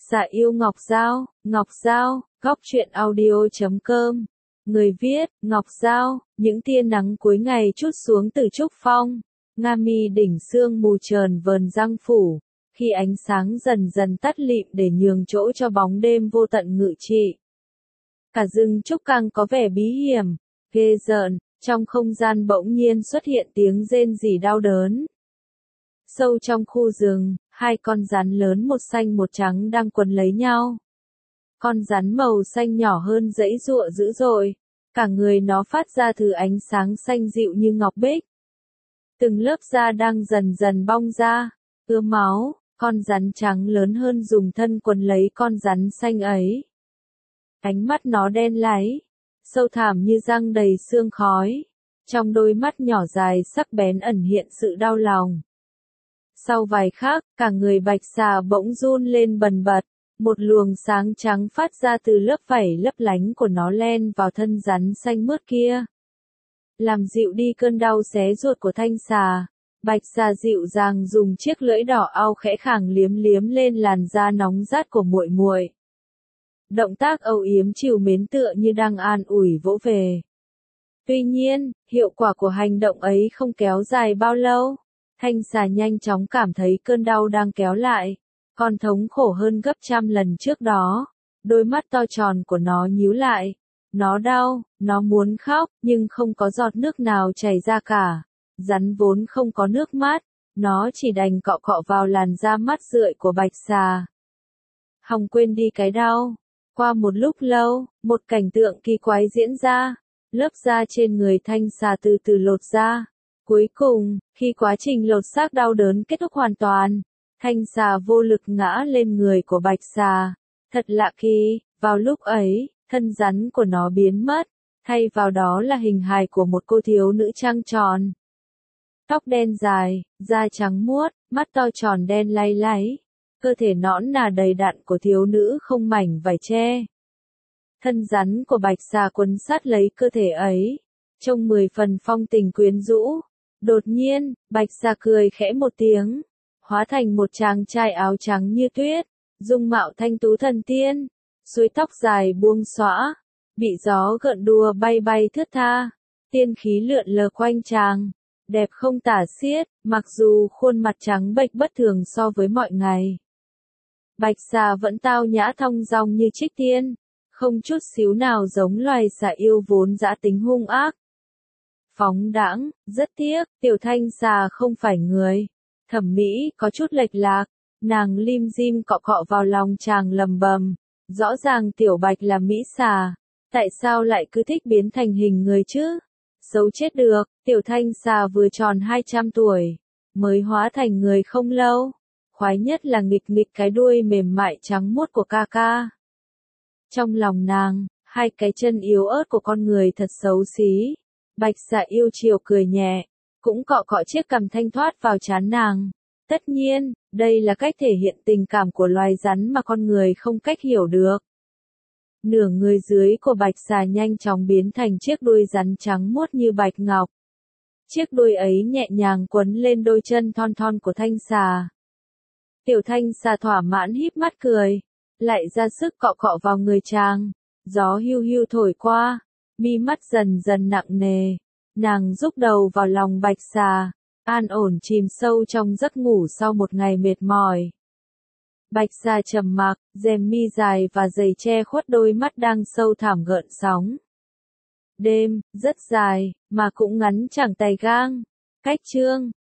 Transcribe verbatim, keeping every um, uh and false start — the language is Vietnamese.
Xà yêu Ngọc Giao, Ngọc Giao, góc truyện audio chấm com. Người viết, Ngọc Giao, những tia nắng cuối ngày trút xuống từ trúc phong. Nga mi đỉnh sương mù trờn vờn giăng phủ, khi ánh sáng dần dần tắt lịm để nhường chỗ cho bóng đêm vô tận ngự trị. Cả rừng trúc càng có vẻ bí hiểm, ghê rợn, trong không gian bỗng nhiên xuất hiện tiếng rên rỉ đau đớn. Sâu trong khu rừng, hai con rắn lớn một xanh một trắng đang quấn lấy nhau. Con rắn màu xanh nhỏ hơn giãy giụa dữ dội, cả người nó phát ra thứ ánh sáng xanh dịu như ngọc bích. Từng lớp da đang dần dần bong ra, ứa máu, con rắn trắng lớn hơn dùng thân quấn lấy con rắn xanh ấy. Ánh mắt nó đen láy, sâu thẳm như răng đầy sương khói, trong đôi mắt nhỏ dài sắc bén ẩn hiện sự đau lòng. Sau vài khắc, cả người bạch xà bỗng run lên bần bật, một luồng sáng trắng phát ra từ lớp vảy lấp lánh của nó len vào thân rắn xanh mướt kia. Làm dịu đi cơn đau xé ruột của thanh xà, bạch xà dịu dàng dùng chiếc lưỡi đỏ au khẽ khàng liếm liếm lên làn da nóng rát của muội muội. Động tác âu yếm trìu mến tựa như đang an ủi vỗ về. Tuy nhiên, hiệu quả của hành động ấy không kéo dài bao lâu. Thanh xà nhanh chóng cảm thấy cơn đau đang kéo lại, còn thống khổ hơn gấp trăm lần trước đó. Đôi mắt to tròn của nó nhíu lại. Nó đau, nó muốn khóc, nhưng không có giọt nước nào chảy ra cả. Rắn vốn không có nước mắt, nó chỉ đành cọ cọ vào làn da mát rượi của bạch xà. Hòng quên đi cái đau. Qua một lúc lâu, một cảnh tượng kỳ quái diễn ra. Lớp da trên người thanh xà từ từ lột ra. Cuối cùng, khi quá trình lột xác đau đớn kết thúc hoàn toàn, thanh xà vô lực ngã lên người của bạch xà. Thật lạ kỳ, vào lúc ấy, thân rắn của nó biến mất, thay vào đó là hình hài của một cô thiếu nữ trăng tròn. Tóc đen dài, da trắng muốt, mắt to tròn đen lay láy, cơ thể nõn nà đầy đặn của thiếu nữ không mảnh vải che. Thân rắn của bạch xà quấn sát lấy cơ thể ấy, trông mười phần phong tình quyến rũ. Đột nhiên, bạch xà cười khẽ một tiếng, hóa thành một chàng trai áo trắng như tuyết, dung mạo thanh tú thần tiên, suối tóc dài buông xõa, bị gió gợn đùa bay bay thướt tha, tiên khí lượn lờ quanh chàng, đẹp không tả xiết, mặc dù khuôn mặt trắng bệch bất thường so với mọi ngày. Bạch xà vẫn tao nhã thong dong như trích tiên, không chút xíu nào giống loài xà yêu vốn dã tính hung ác. Phóng đãng, rất tiếc, tiểu thanh xà không phải người. Thẩm mỹ có chút lệch lạc, nàng lim dim cọ cọ vào lòng chàng lầm bầm. Rõ ràng tiểu bạch là mỹ xà, tại sao lại cứ thích biến thành hình người chứ? Xấu chết được, tiểu thanh xà vừa tròn hai trăm tuổi, mới hóa thành người không lâu. Khoái nhất là nghịch nghịch cái đuôi mềm mại trắng muốt của ca ca. Trong lòng nàng, hai cái chân yếu ớt của con người thật xấu xí. Bạch xà yêu chiều cười nhẹ, cũng cọ cọ chiếc cằm thanh thoát vào trán nàng. Tất nhiên, đây là cách thể hiện tình cảm của loài rắn mà con người không cách hiểu được. Nửa người dưới của bạch xà nhanh chóng biến thành chiếc đuôi rắn trắng muốt như bạch ngọc. Chiếc đuôi ấy nhẹ nhàng quấn lên đôi chân thon thon của thanh xà. Tiểu thanh xà thỏa mãn híp mắt cười, lại ra sức cọ cọ vào người chàng. Gió hiu hiu thổi qua. Mi mắt dần dần nặng nề, nàng rúc đầu vào lòng bạch xà, an ổn chìm sâu trong giấc ngủ sau một ngày mệt mỏi. Bạch xà trầm mặc, rèm mi dài và giày che khuất đôi mắt đang sâu thẳm gợn sóng. Đêm, rất dài, mà cũng ngắn chẳng tày gang. Cách chương,